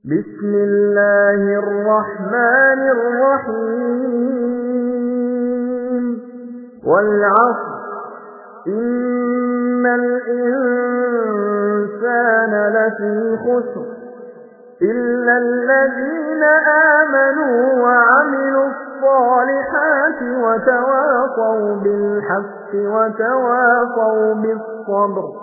بسم الله الرحمن الرحيم والعصر إن الإنسان لفي خسر إلا الذين آمنوا وعملوا الصالحات وتواصوا بالحق وتواصوا بالصبر